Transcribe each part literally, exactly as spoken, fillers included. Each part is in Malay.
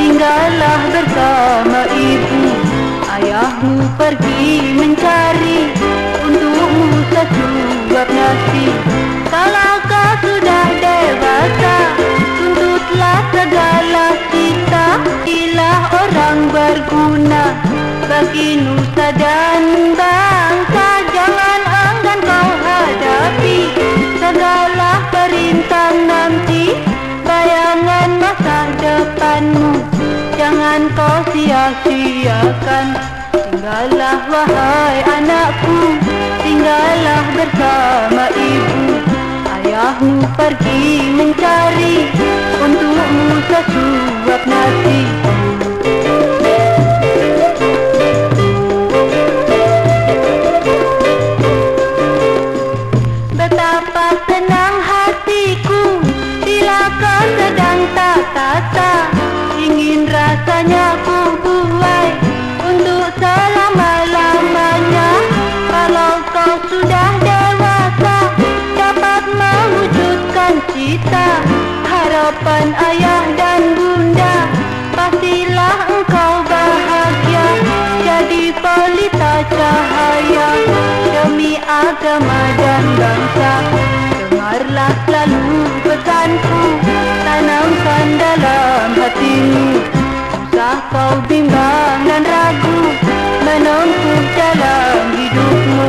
tinggallah bersama ibu. Ayahmu pergi mencari untukmu sesuap nasi. Kalau kau sudah dewasa, tuntutlah segala cita. Jadilah orang berguna bagi nusa dan bangsa. Jangan enggan kau hadapi segala perintah nanti. Bayangan masa depanmu jangan kau sia-siakan. Tinggallah wahai anakku, tinggallah bersama ibu. Ayahmu pergi mencari untukmu sesuap nasi. Betapa senang hatiku bila kau sedang tak tata. Ingin rasanya ku buai untuk selama-lamanya. Kalau kau sudah dewasa, dapat mewujudkan cita. Harapan ayah dan bunda, pastilah engkau bahagia. Jadi pelita cahaya demi agama dan bangsa. Dengarlah selalu pesanku, tanamkan dalam hatimu. Usah kau bimbang dan ragu menempuh dalam hidupmu.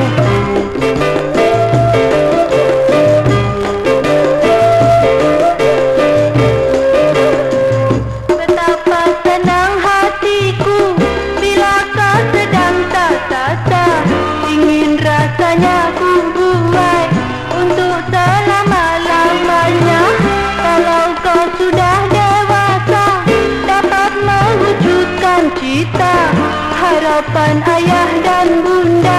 Betapa senang hatiku bila kau sedang tak tata. Ingin rasanya ku buai untuk selama-lamanya. Kalau kau sudah dewasa, dapat mewujudkan cita. Harapan ayah dan bunda,